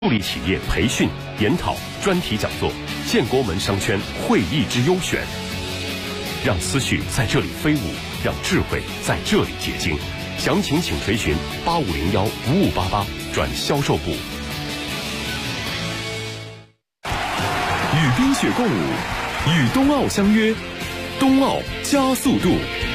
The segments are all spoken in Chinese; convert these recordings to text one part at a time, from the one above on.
助力企业培训、研讨、专题讲座，建国门商圈会议之优选，让思绪在这里飞舞，让智慧在这里结晶。详情请垂询8501-5588转销售部。 与冰雪共舞，与冬奥相约，冬奥加速度。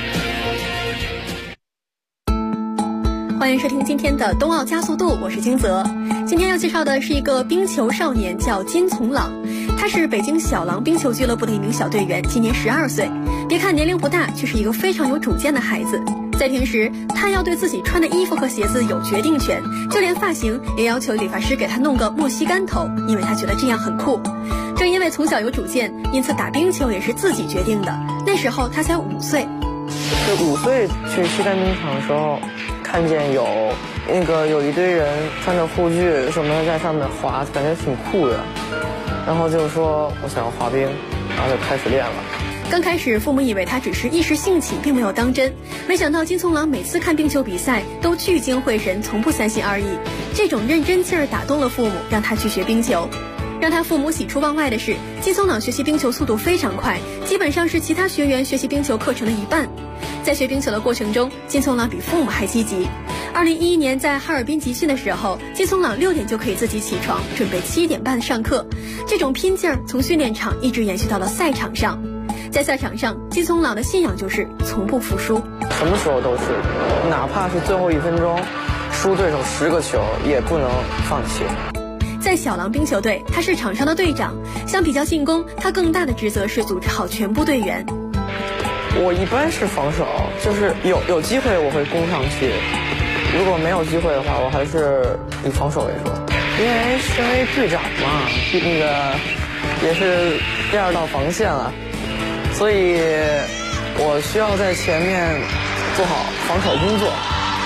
欢迎收听今天的冬奥加速度，我是金泽。今天要介绍的是一个冰球少年，叫金从朗。他是北京小狼冰球俱乐部的一名小队员，今年12岁。别看年龄不大，却是一个非常有主见的孩子。在平时，他要对自己穿的衣服和鞋子有决定权，就连发型也要求理发师给他弄个莫西干头，因为他觉得这样很酷。正因为从小有主见，因此打冰球也是自己决定的。那时候他才5岁。 就5岁去西单冰场的时候，看见有一堆人穿着护具什么的在上面滑，感觉挺酷的。然后就说我想要滑冰，然后就开始练了。 刚开始父母以为他只是一时兴起，并没有当真。没想到金从朗每次看冰球比赛都聚精会神，从不三心二意。这种认真劲儿打动了父母，让他去学冰球。让他父母喜出望外的是，金从朗学习冰球速度非常快，基本上是其他学员学习冰球课程的一半。在学冰球的过程中，金从朗比父母还积极。2011年在哈尔滨集训的时候，金从朗6点就可以自己起床，准备7点半上课。这种拼劲儿从训练场一直延续到了赛场上。在赛场上，金从朗的信仰就是从不服输， 什么时候都是，哪怕是最后1分钟输对手10个球也不能放弃。 在小狼冰球队，他是场上的队长，相比较进攻，他更大的职责是组织好全部队员。 我一般是防守，就是有机会我会攻上去，如果没有机会的话，我还是以防守为主。因为身为队长嘛，也是第2道防线了，所以我需要在前面做好防守工作。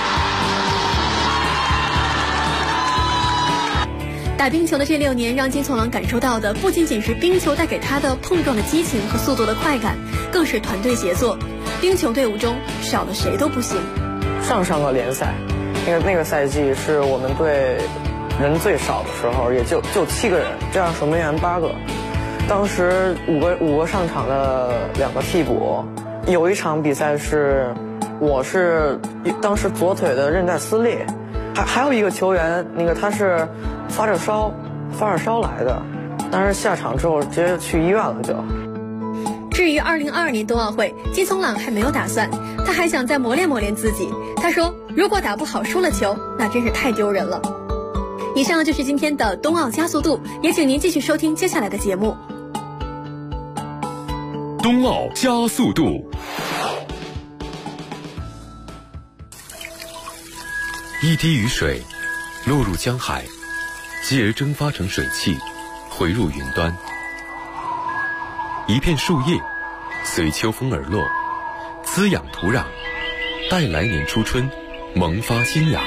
打冰球的这6年，让金从朗感受到的不仅仅是冰球带给他的碰撞的激情和速度的快感，更是团队协作。冰球队伍中少了谁都不行。 上个联赛，那个赛季是我们队人最少的时候，也就7个人，这样守门员8个。当时五个上场的2个替补，有一场比赛是我是当时左腿的韧带撕裂，还有一个球员，他是发着烧来的，但是下场之后直接去医院了就。 至于2022年冬奥会，金从朗还没有打算，他还想再磨练自己。他说，如果打不好输了球，那真是太丢人了。以上就是今天的冬奥加速度，也请您继续收听接下来的节目。 冬奥加速度。一滴雨水落入江海，继而蒸发成水汽，回入云端。一片树叶随秋风而落，滋养土壤，待来年初春萌发新芽。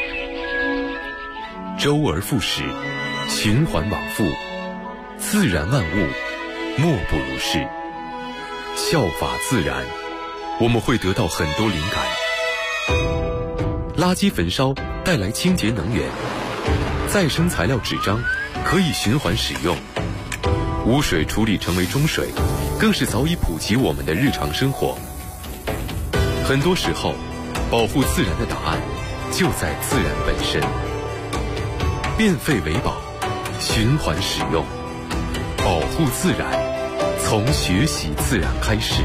周而复始，循环往复，自然万物莫不如是。效法自然，我们会得到很多灵感。垃圾焚烧带来清洁能源，再生材料纸张可以循环使用，污水处理成为中水，更是早已普及我们的日常生活。很多时候，保护自然的答案就在自然本身。变废为宝，循环使用，保护自然，从学习自然开始。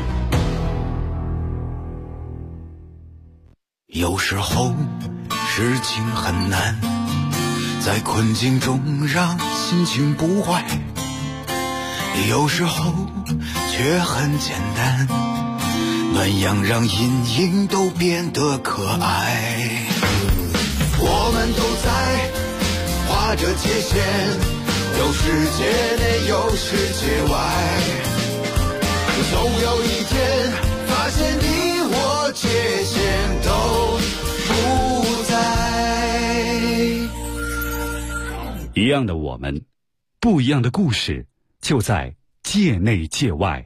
有时候事情很难，在困境中让心情不坏，有时候却很简单，暖阳让阴影都变得可爱。我们都在画着界限，有世界内有世界外，总有一天发现你我界限都不在。 一样的我们，不一样的故事，就在界内界外。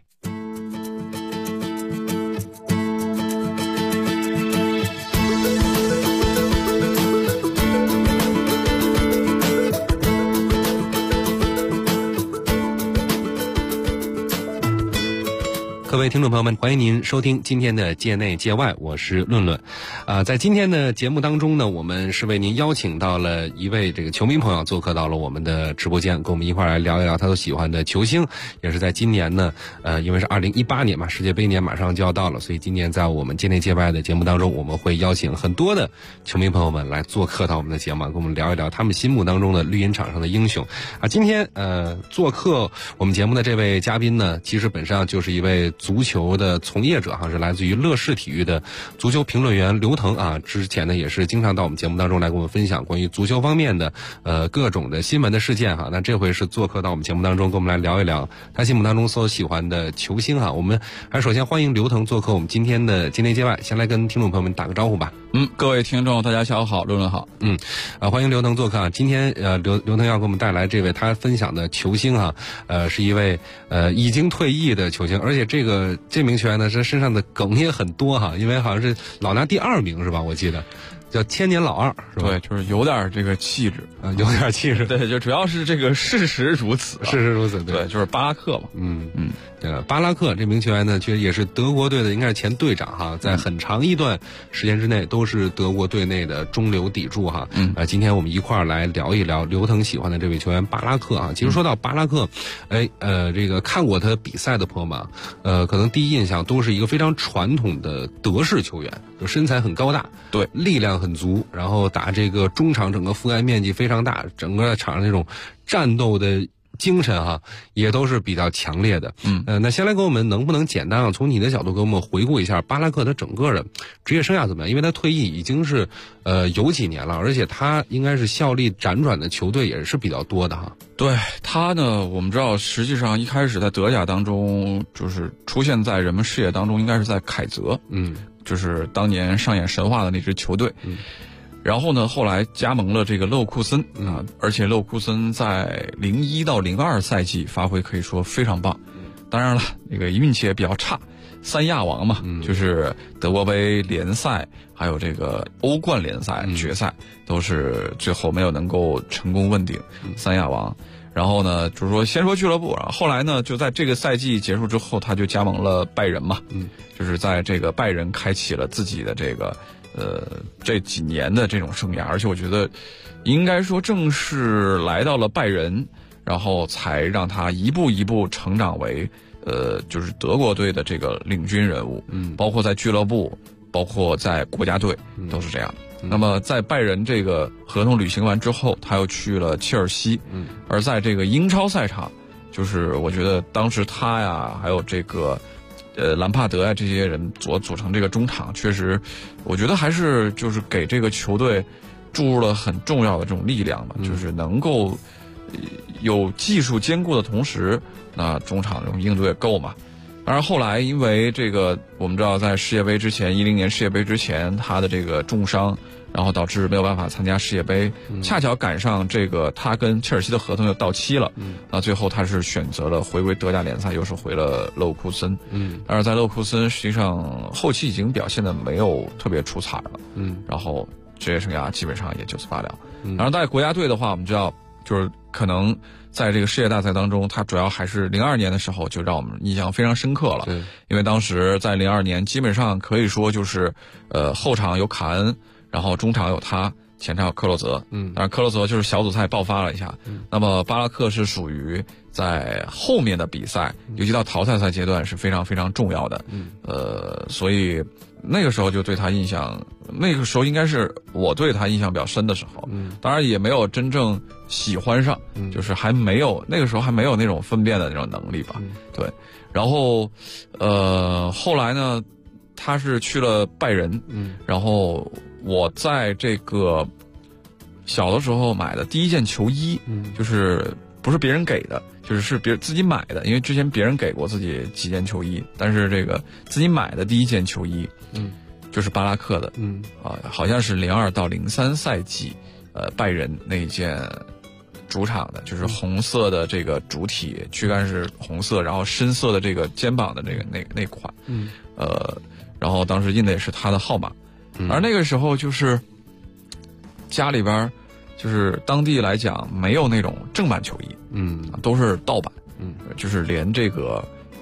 各位听众朋友们，欢迎您收听今天的界内界外，我是论论。在今天的节目当中呢，我们是为您邀请到了一位这个球迷朋友做客到了我们的直播间，跟我们一块儿来聊一聊他所喜欢的球星。也是在今年呢，因为是2018年嘛，世界杯年马上就要到了，所以今年在我们界内界外的节目当中，我们会邀请很多的球迷朋友们来做客到我们的节目，跟我们聊一聊他们心目当中的绿茵场上的英雄。今天做客我们节目的这位嘉宾呢，其实本身就是一位足球的从业者是来自于乐视体育的足球评论员刘腾啊。之前呢也是经常到我们节目当中来跟我们分享关于足球方面的各种的新闻的事件那这回是做客到我们节目当中，跟我们来聊一聊他心目当中所喜欢的球星我们还首先欢迎刘腾做客我们今天的界内界外，先来跟听众朋友们打个招呼吧。 各位听众大家下午好，论论好。 欢迎刘腾做客今天刘腾要给我们带来这位他分享的球星是一位已经退役的球星，而且这名球员呢，是身上的梗也很多因为好像是老拿第2名是吧？我记得叫千年老二是吧？ 对，就是有点这个气质有点气质。 对，就主要是这个事实如此， 事实如此。 对，就是巴拉克嘛。 巴拉克这名球员呢，其实也是德国队的，应该是前队长在很长一段时间之内都是德国队内的中流砥柱今天我们一块儿来聊一聊刘腾喜欢的这位球员巴拉克其实说到巴拉克，这个看过他比赛的朋友们可能第一印象都是一个非常传统的德式球员，就身材很高大， 对， 力量很足，然后打这个中场整个覆盖面积非常大，整个场上那种战斗的精神也都是比较强烈的。那先来给我们能不能简单从你的角度给我们回顾一下巴拉克他整个的职业生涯怎么样？因为他退役已经是有几年了，而且他应该是效力辗转的球队也是比较多的对，他呢，我们知道实际上一开始在德甲当中就是出现在人们视野当中应该是在凯泽，就是当年上演神话的那支球队。然后呢，后来加盟了这个勒沃库森而且勒沃库森在01到02赛季发挥可以说非常棒。当然了，那个运气也比较差，3亚王嘛，就是德国杯联赛还有这个欧冠联赛决赛都是最后没有能够成功问鼎3亚王。然后呢，就是说先说俱乐部，然后后来呢，就在这个赛季结束之后，他就加盟了拜仁嘛，就是在这个拜仁开启了自己的这个这几年的这种生涯。而且我觉得应该说正是来到了拜仁，然后才让他一步一步成长为就是德国队的这个领军人物，包括在俱乐部，包括在国家队都是这样。那么在拜仁这个合同履行完之后，他又去了切尔西，而在这个英超赛场，就是我觉得当时他呀，还有这个兰帕德这些人组成这个中场，确实我觉得还是就是给这个球队注入了很重要的这种力量吧，就是能够有技术兼顾的同时，那中场这种应对也够嘛。当然后来因为这个我们知道在世界杯之前，10年世界杯之前他的这个重伤，然后导致没有办法参加世界杯，恰巧赶上这个他跟切尔西的合同又到期了，那最后他是选择了回归德甲联赛，又是回了勒沃库森。但是在勒沃库森实际上后期已经表现的没有特别出彩了，然后职业生涯基本上也就此罢了。然后在国家队的话，我们知道就是可能在这个世界大赛当中，他主要还是02年的时候就让我们印象非常深刻了，因为当时在02年基本上可以说就是后场有卡恩，然后中场有他，前场有克洛泽，当然克洛泽就是小组赛爆发了一下，那么巴拉克是属于在后面的比赛，尤其到淘汰赛阶段是非常非常重要的，所以那个时候就对他印象，那个时候应该是我对他印象比较深的时候，当然也没有真正喜欢上，就是还没有那个时候还没有那种分辨的那种能力吧，对，然后后来呢，他是去了拜仁，然后我在这个小的时候买的第一件球衣，就是不是别人给的，就是别人自己买的，因为之前别人给过自己几件球衣，但是这个自己买的第一件球衣，就是巴拉克的，好像是02到03赛季，拜仁那一件主场的，就是红色的这个主体，躯干是红色，然后深色的这个肩膀的这个那款，然后当时印的也是他的号码，而那个时候就是家里边就是当地来讲没有那种正版球衣，都是盗版，就是连这个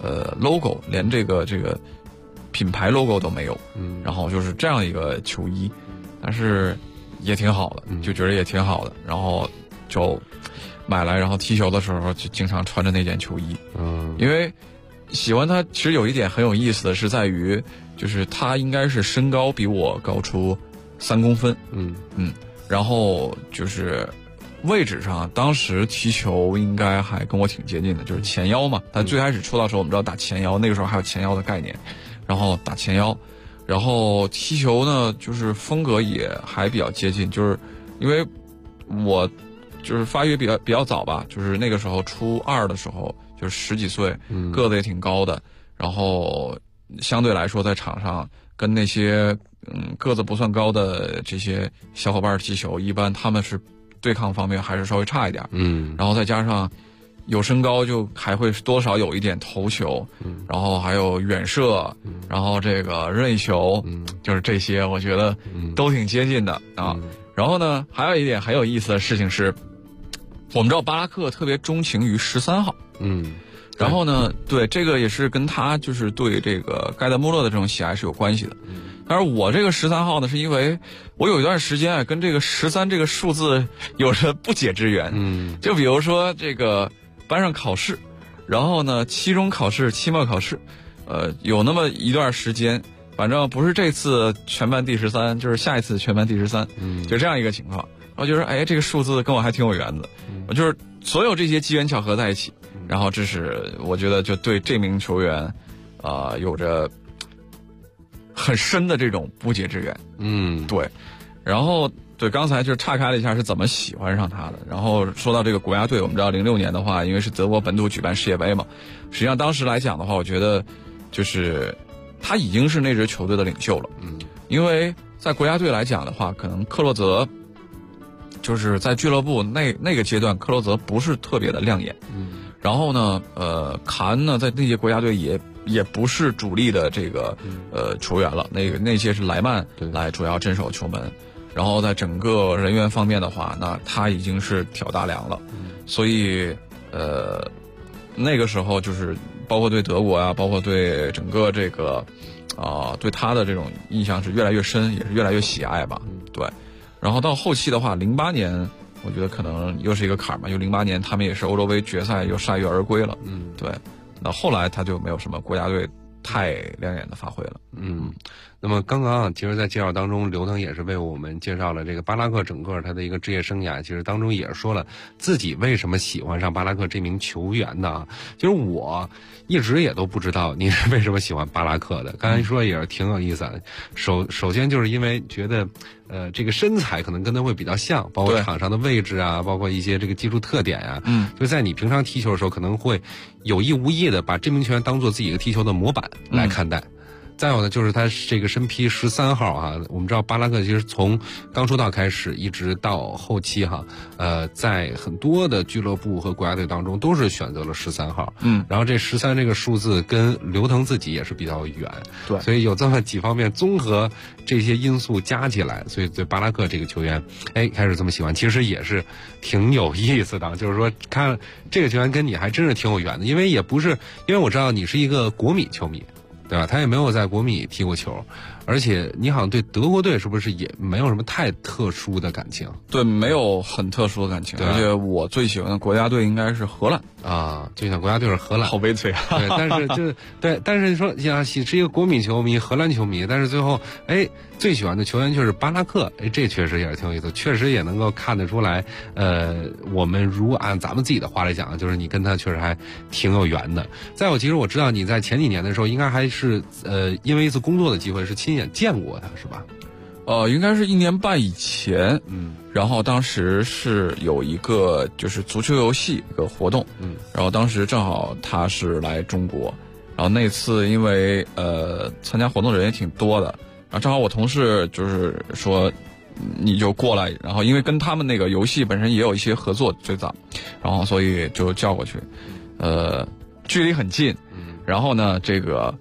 logo， 连这个品牌 logo 都没有，然后就是这样一个球衣，但是也挺好的，就觉得也挺好的，然后就买来，然后踢球的时候就经常穿着那件球衣，因为喜欢它，其实有一点很有意思的是在于，就是它应该是身高比我高出3公分，然后就是位置上，当时踢球应该还跟我挺接近的，就是前腰嘛。他最开始出道的时候，我们知道打前腰，那个时候还有前腰的概念，然后打前腰，然后踢球呢，就是风格也还比较接近，就是因为我就是发育比较早吧，就是那个时候初2的时候，就是10几岁，个子也挺高的，然后相对来说在场上跟那些个子不算高的这些小伙伴踢球，一般他们是对抗方面还是稍微差一点，然后再加上有身高，就还会多少有一点头球，然后还有远射，然后这个任意球，就是这些我觉得都挺接近的啊。然后呢，还有一点很有意思的事情是，我们知道巴拉克特别钟情于13号，然后呢，对这个也是跟他就是对这个盖德穆勒的这种喜爱是有关系的。但是我这个13号呢，是因为我有一段时间啊，跟这个13这个数字有着不解之缘。就比如说这个班上考试，然后呢，期中考试、期末考试，有那么一段时间，反正不是这次全班第13，就是下一次全班第13，就这样一个情况。然后就是哎，这个数字跟我还挺有缘的，我就是所有这些机缘巧合在一起，然后这是我觉得就对这名球员，有着很深的这种不解之缘。对。然后对，刚才就是岔开了一下是怎么喜欢上他的。然后说到这个国家队，我们知道06年的话，因为是德国本土举办世界杯嘛，实际上当时来讲的话，我觉得就是他已经是那支球队的领袖了。因为在国家队来讲的话，可能克洛泽就是在俱乐部那个阶段，克洛泽不是特别的亮眼。然后呢，卡恩呢在那届国家队也不是主力的这个球员了，那些是莱曼来主要镇守球门。然后在整个人员方面的话，那他已经是挑大梁了。所以那个时候就是包括对德国啊，包括对整个这个对他的这种印象是越来越深，也是越来越喜爱吧。对。然后到后期的话，08年我觉得可能又是一个坎儿嘛，因为08年他们也是欧洲杯决赛又铩羽而归了。对。那后来他就没有什么国家队太亮眼的发挥了。 那么刚刚其实在介绍当中，刘腾也是为我们介绍了这个巴拉克整个他的一个职业生涯，其实当中也说了自己为什么喜欢上巴拉克这名球员的。其实我一直也都不知道你是为什么喜欢巴拉克的，刚才说也是挺有意思的。首先就是因为觉得这个身材可能跟他会比较像，包括场上的位置啊，包括一些这个技术特点啊，就在你平常踢球的时候可能会有意无意的把这名球员当做自己一个踢球的模板来看待。再有呢，就是他这个身披13号啊，我们知道巴拉克其实从刚出道开始一直到后期哈，在很多的俱乐部和国家队当中都是选择了13号。然后这13这个数字跟刘腾自己也是比较远，对，所以有这么几方面综合这些因素加起来，所以对巴拉克这个球员，开始这么喜欢，其实也是挺有意思的。就是说，看这个球员跟你还真是挺有缘的，因为我知道你是一个国米球迷。对吧？他也没有在国米踢过球，而且你好像对德国队是不是也没有什么太特殊的感情？ 对，没有很特殊的感情。而且我最喜欢的国家队应该是荷兰啊，最喜欢国家队是荷兰， 好悲催啊！ 对，但是你说像是一个国米球迷、荷兰球迷，但是最后最喜欢的球员就是巴拉克，这确实也是挺有意思，确实也能够看得出来。我们如果按咱们自己的话来讲，就是你跟他确实还挺有缘的。再有，其实我知道你在前几年的时候，应该还是因为一次工作的机会是亲眼见过他，是吧？ 应该是1年半以前。然后当时是有一个就是足球游戏一个活动，然后当时正好他是来中国，然后那次因为参加活动的人也挺多的，然后正好我同事就是说你就过来，然后因为跟他们那个游戏本身也有一些合作最早，然后所以就叫过去，距离很近，然后呢这个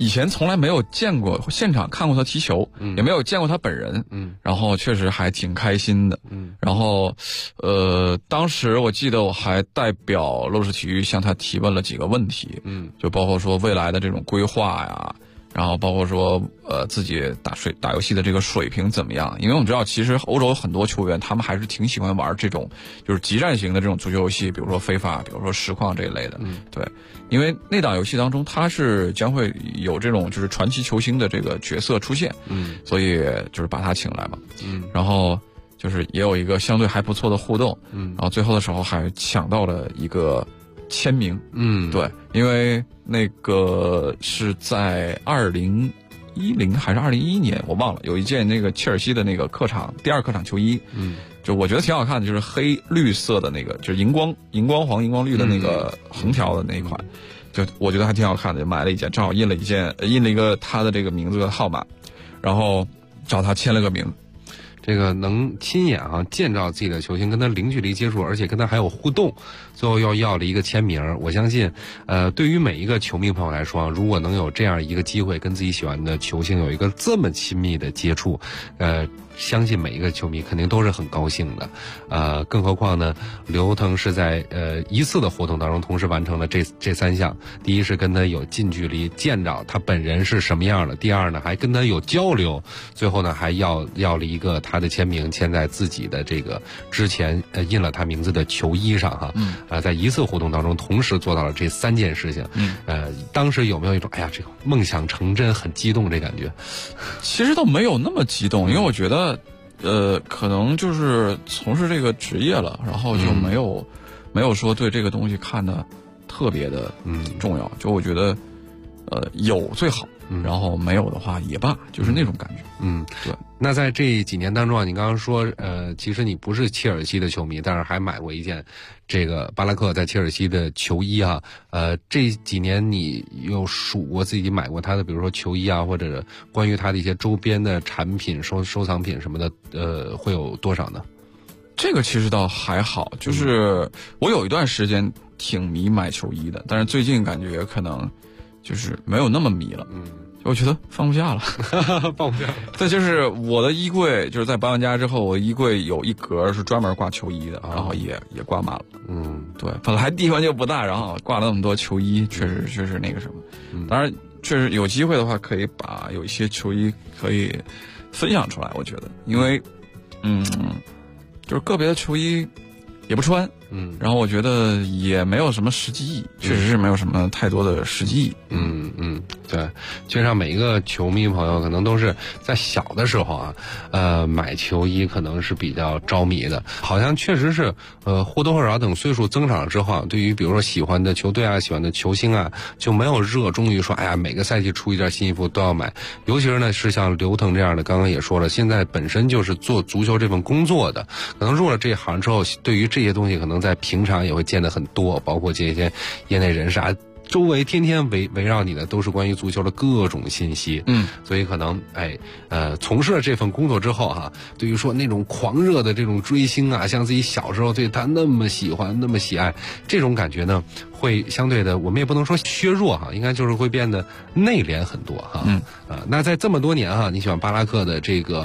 以前从来没有见过现场看过他踢球，也没有见过他本人，然后确实还挺开心的，然后当时我记得我还代表乐视体育向他提问了几个问题，就包括说未来的这种规划呀，然后包括说自己打游戏的这个水平怎么样？因为我们知道，其实欧洲有很多球员，他们还是挺喜欢玩这种就是激战型的这种足球游戏，比如说非法，比如说实况这一类的。对，因为那档游戏当中，它是将会有这种就是传奇球星的这个角色出现，所以就是把他请来嘛，然后就是也有一个相对还不错的互动，然后最后的时候还抢到了一个签名，对，因为那个是在2010还是2011年，我忘了，有一件那个切尔西的那个第二客场球衣，就我觉得挺好看的，就是黑绿色的那个，就是荧光黄、荧光绿的那个横条的那一款，就我觉得还挺好看的，就买了一件，正好印了一个他的这个名字和号码，然后找他签了个名。 这个能亲眼见到自己的球星，跟他零距离接触，而且跟他还有互动，最后要了一个签名。我相信对于每一个球迷朋友来说，如果能有这样一个机会跟自己喜欢的球星有一个这么亲密的接触，相信每一个球迷肯定都是很高兴的。更何况呢，刘腾是在一次的活动当中同时完成了这3项。第一是跟他有近距离见着他本人是什么样的，第二呢还跟他有交流，最后呢还要了一个他的签名，签在自己的这个之前印了他名字的球衣上在一次活动当中同时做到了这3件事情。当时有没有一种哎呀这个梦想成真很激动这感觉？ 其实倒没有那么激动，因为我觉得可能就是从事这个职业了，然后就没有说对这个东西看得特别的重要，就我觉得有最好，然后没有的话也罢，就是那种感觉。对。 那在这几年当中你刚刚说其实你不是切尔西的球迷，但是还买过一件这个巴拉克在切尔西的球衣这几年你有数过自己买过他的比如说球衣或者关于他的一些周边的产品收藏品什么的会有多少呢？ 这个其实倒还好，就是我有一段时间挺迷买球衣的，但是最近感觉可能就是没有那么迷了。我觉得放不下了， 放不下了。 对，就是我的衣柜，就是在搬完家之后，我衣柜有一格是专门挂球衣的，然后也挂满了。对，本来地方就不大，然后挂了那么多球衣，确实那个什么。当然，确实有机会的话，可以把有一些球衣可以分享出来。我觉得，因为就是个别的球衣也不穿。然后我觉得也没有什么实际意义，确实是没有什么太多的实际意义。 对，就像每一个球迷朋友可能都是在小的时候买球衣可能是比较着迷的，好像确实是或多或少等岁数增长之后，对于比如说喜欢的球队喜欢的球星就没有热衷于说哎呀每个赛季出一件新衣服都要买。尤其是呢是像刘腾这样的，刚刚也说了，现在本身就是做足球这份工作的，可能入了这行之后，对于这些东西可能在平常也会见得很多，包括这些业内人士周围天天围绕你的都是关于足球的各种信息。所以可能从事了这份工作之后对于说那种狂热的这种追星像自己小时候对他那么喜欢那么喜爱，这种感觉呢会相对的我们也不能说削弱应该就是会变得内敛很多那在这么多年你喜欢巴拉克的这个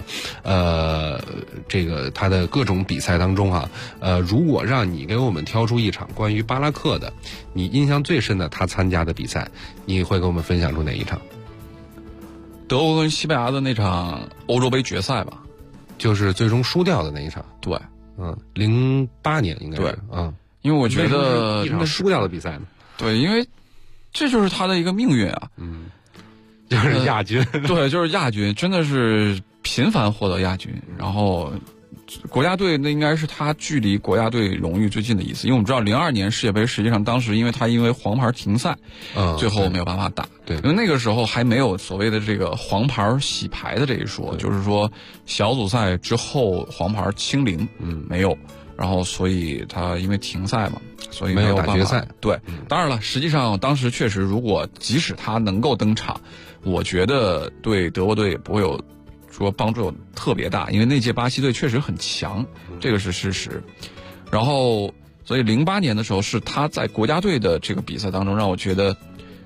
他的各种比赛当中如果让你给我们挑出一场关于巴拉克的你印象最深的他参加的比赛，你会给我们分享出哪一场？ 德国跟西班牙的那场欧洲杯决赛吧， 就是最终输掉的那一场。 对 ，08年应该是。 对，因为我觉得一场输掉的比赛呢。 对，因为这就是他的一个命运就是亚军。 对，就是亚军，真的是频繁获得亚军，然后国家队那应该是他距离国家队荣誉最近的一次，因为我们知道02年世界杯实际上当时因为黄牌停赛，最后没有办法打。 对， 因为那个时候还没有所谓的这个黄牌洗牌的这一说，就是说小组赛之后黄牌清零，没有，然后所以他因为停赛嘛，所以没有办法打决赛。 对，当然了，实际上当时确实，如果即使他能够登场，我觉得对德国队也不会有说帮助特别大，因为那届巴西队确实很强，这个是事实。然后，所以08年的时候是他在国家队的这个比赛当中让我觉得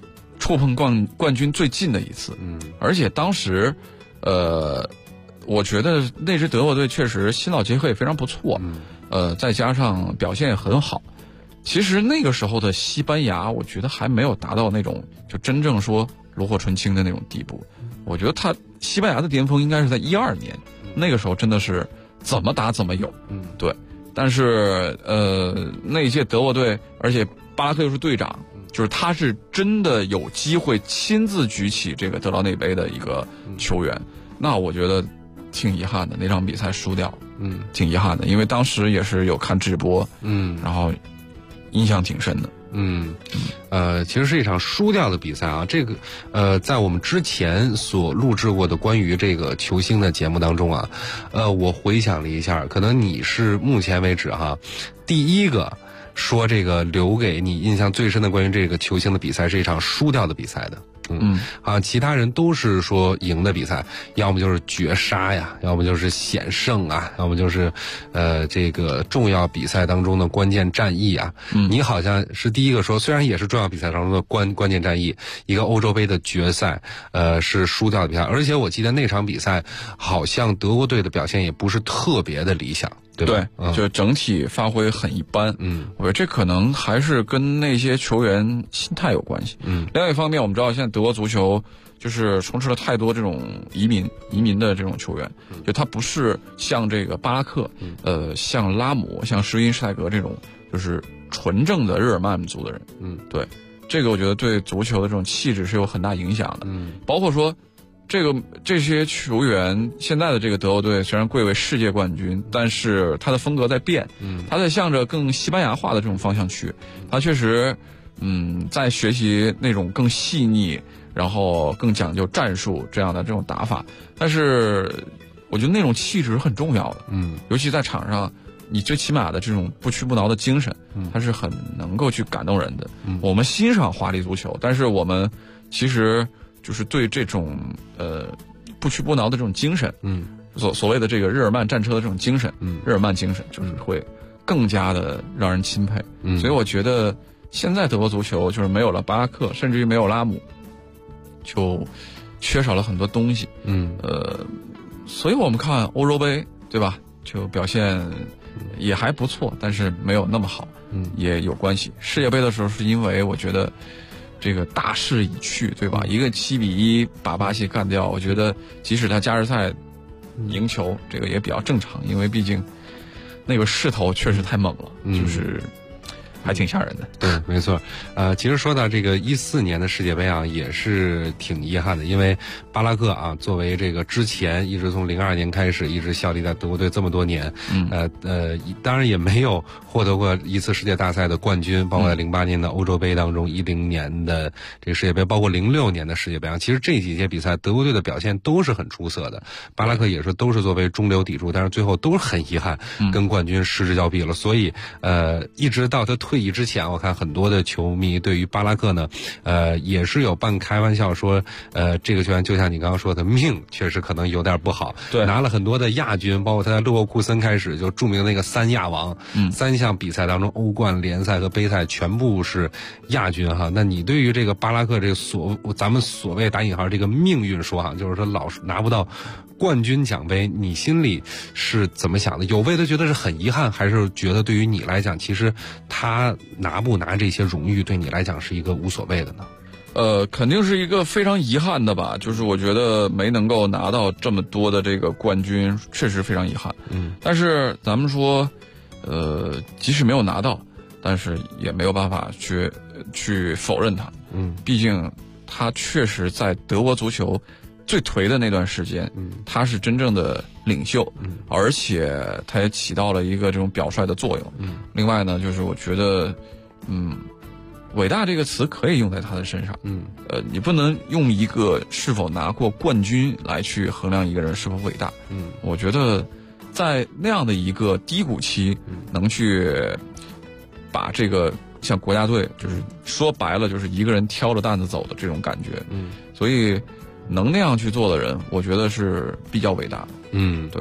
触碰冠军最近的一次。而且当时，我觉得那支德国队确实心脑结合也非常不错，再加上表现也很好。其实那个时候的西班牙，我觉得还没有达到那种就真正说炉火纯青的那种地步。我觉得西班牙的巅峰应该是在12年，那个时候真的是怎么打怎么有。对。但是那一届德国队，而且巴拉克又是队长，就是他是真的有机会亲自举起这个德劳内杯的一个球员。那我觉得挺遗憾的，那场比赛输掉，挺遗憾的，因为当时也是有看直播，然后印象挺深的。 其实是一场输掉的比赛啊。这个在我们之前所录制过的关于这个球星的节目当中啊，我回想了一下，可能你是目前为止第一个说这个留给你印象最深的关于这个球星的比赛是一场输掉的比赛的。其他人都是说赢的比赛，要么就是绝杀呀，要么就是险胜啊，要么就是这个重要比赛当中的关键战役啊。你好像是第一个说，虽然也是重要比赛当中的关键战役，一个欧洲杯的决赛，是输掉的比赛，而且我记得那场比赛好像德国队的表现也不是特别的理想。 对，就整体发挥很一般。我觉得这可能还是跟那些球员心态有关系。另外一方面，我们知道现在德国足球就是充斥了太多这种移民的这种球员，就他不是像这个巴拉克，像拉姆、像施因施泰格这种就是纯正的日耳曼族的人。对，这个我觉得对足球的这种气质是有很大影响的。包括说。这些球员现在的这个德国队虽然贵为世界冠军，但是他的风格在变，他在向着更西班牙化的这种方向去。他确实，在学习那种更细腻，然后更讲究战术这样的这种打法。但是，我觉得那种气质很重要的，尤其在场上，你最起码的这种不屈不挠的精神，它是很能够去感动人的。我们欣赏华丽足球，但是我们其实。就是对这种不屈不挠的这种精神，所谓的这个日耳曼战车的这种精神，日耳曼精神就是会更加的让人钦佩。所以我觉得现在德国足球就是没有了巴拉克，甚至于没有拉姆，就缺少了很多东西。所以我们看欧洲杯，对吧？就表现也还不错，但是没有那么好，也有关系。世界杯的时候是因为我觉得。这个大势已去，对吧？一个7-1把巴西干掉，我觉得即使他加时赛赢球，这个也比较正常，因为毕竟那个势头确实太猛了，就是还挺吓人的。 对，没错。其实说到这个14年的世界杯啊，也是挺遗憾的，因为巴拉克啊，作为这个之前一直从02年开始一直效力在德国队这么多年，当然也没有获得过一次世界大赛的冠军，包括在08年的欧洲杯当中，10年的这个世界杯，包括06年的世界杯啊，其实这几届比赛德国队的表现都是很出色的。巴拉克也是都是作为中流砥柱，但是最后都是很遗憾跟冠军失之交臂了。所以一直到他退役之前，我看很多的球迷对于巴拉克呢，也是有半开玩笑说，这个球员就像你刚刚说的，命确实可能有点不好， 对， 拿了很多的亚军，包括他在勒沃库森开始就著名的那个3亚王，3项比赛当中，欧冠、联赛和杯赛全部是亚军哈。那你对于这个巴拉克这个咱们所谓打引号这个命运说哈，就是说老是拿不到冠军奖杯，你心里是怎么想的？有为的觉得是很遗憾，还是觉得对于你来讲，其实他拿不拿这些荣誉对你来讲是一个无所谓的呢？ 肯定是一个非常遗憾的吧，就是我觉得没能够拿到这么多的这个冠军，确实非常遗憾。但是咱们说，即使没有拿到，但是也没有办法去否认他。毕竟他确实在德国足球最颓的那段时间，他是真正的领袖，而且他也起到了一个这种表率的作用。另外呢，就是我觉得，伟大这个词可以用在他的身上。你不能用一个是否拿过冠军来去衡量一个人是否伟大。我觉得在那样的一个低谷期，能去把这个像国家队，就是说白了就是一个人挑着担子走的这种感觉。所以能那样去做的人，我觉得是比较伟大的。 对。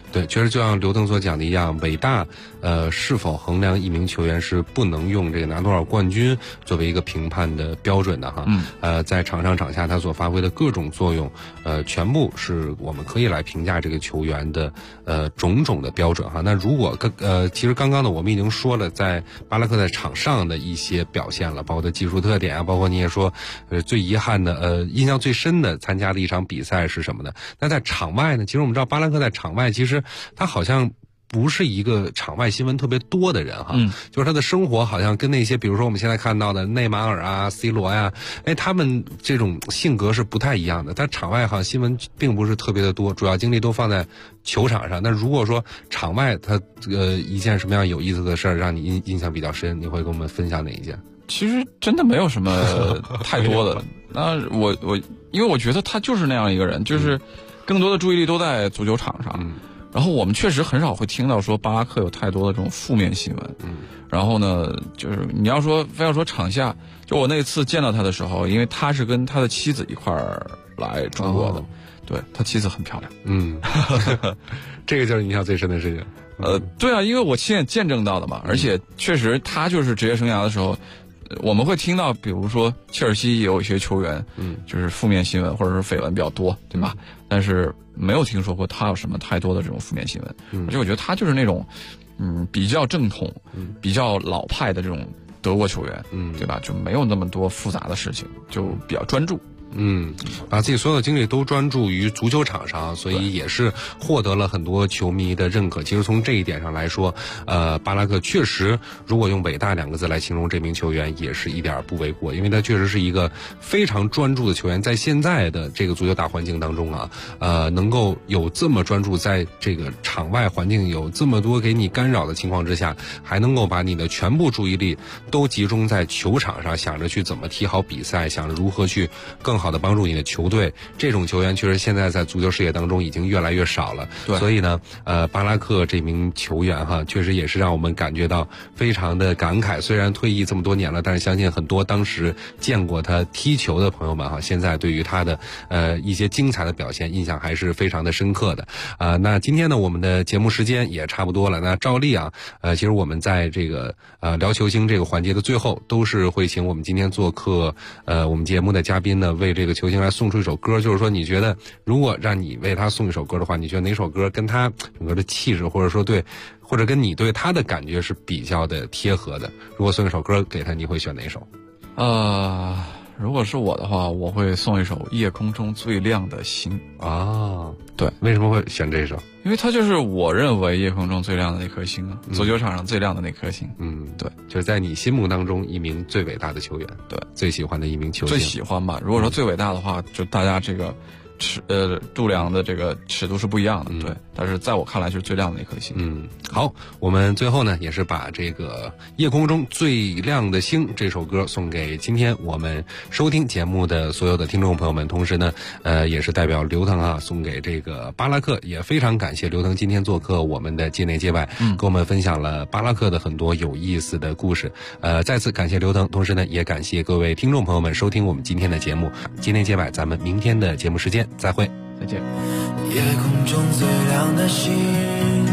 对，确实就像刘腾所讲的一样，伟大是否衡量一名球员是不能用这个拿多少冠军作为一个评判的标准的哈。在场上场下他所发挥的各种作用，全部是我们可以来评价这个球员的种种的标准哈。那如果其实刚刚呢我们已经说了，在巴拉克在场上的一些表现了，包括他技术特点啊，包括你也说最遗憾的印象最深的参加的一场比赛是什么呢？那在场外呢，其实我们知道巴拉克在场外其实他好像不是一个场外新闻特别多的人哈，就是他的生活好像跟那些比如说我们现在看到的内马尔啊、C 罗呀，他们这种性格是不太一样的。但场外好像新闻并不是特别的多，主要精力都放在球场上。那如果说场外他一件什么样有意思的事儿让你印象比较深，你会跟我们分享哪一件？ 其实真的没有什么太多的。那我因为我觉得他就是那样一个人，就是更多的注意力都在足球场上。然后我们确实很少会听到说巴拉克有太多的这种负面新闻。然后呢，就是你要说非要说场下，就我那次见到他的时候，因为他是跟他的妻子一块儿来中国的，对，他妻子很漂亮。 这个就是印象最深的事情。 对啊，因为我亲眼见证到的嘛，而且确实他就是职业生涯的时候，我们会听到，比如说切尔西也有一些球员，就是负面新闻或者是绯闻比较多，对吧？但是没有听说过他有什么太多的这种负面新闻，而且我觉得他就是那种，比较正统、比较老派的这种德国球员，对吧？就没有那么多复杂的事情，就比较专注。 把自己所有的精力都专注于足球场上，所以也是获得了很多球迷的认可。其实从这一点上来说，巴拉克确实如果用伟大2个字来形容这名球员也是一点不为过，因为他确实是一个非常专注的球员。在现在的这个足球大环境当中啊，能够有这么专注，在这个场外环境有这么多给你干扰的情况之下，还能够把你的全部注意力都集中在球场上，想着去怎么踢好比赛，想着如何去更好的帮助你的球队，这种球员确实现在在足球世界当中已经越来越少了。所以呢，巴拉克这名球员哈，确实也是让我们感觉到非常的感慨。虽然退役这么多年了，但是相信很多当时见过他踢球的朋友们哈，现在对于他的一些精彩的表现印象还是非常的深刻的。那今天呢，我们的节目时间也差不多了。那照例啊，其实我们在这个聊球星这个环节的最后，都是会请我们今天做客我们节目的嘉宾呢，为这个球星来送出一首歌。就是说你觉得如果让你为他送一首歌的话，你觉得哪首歌跟他整个的气质，或者说或者跟你对他的感觉是比较的贴合的？如果送一首歌给他，你会选哪首？ 如果是我的话，我会送一首《夜空中最亮的星》 啊。 对， 为什么会选这首？ 因为它就是我认为夜空中最亮的那颗星啊，足球场上最亮的那颗星。对， 就是在你心目当中一名最伟大的球员，对，最喜欢的一名球星。 最喜欢吧。如果说最伟大的话，就大家这个度量的这个尺度是不一样的，对。但是在我看来就是最亮的那颗星。 好，我们最后呢也是把这个夜空中最亮的星这首歌送给今天我们收听节目的所有的听众朋友们，同时呢也是代表刘腾啊送给这个巴拉克，也非常感谢刘腾今天做客我们的界内界外，跟我们分享了巴拉克的很多有意思的故事。再次感谢刘腾，同时呢也感谢各位听众朋友们收听我们今天的节目。界内界外，咱们明天的节目时间再会， 再见。 夜空中最亮的星，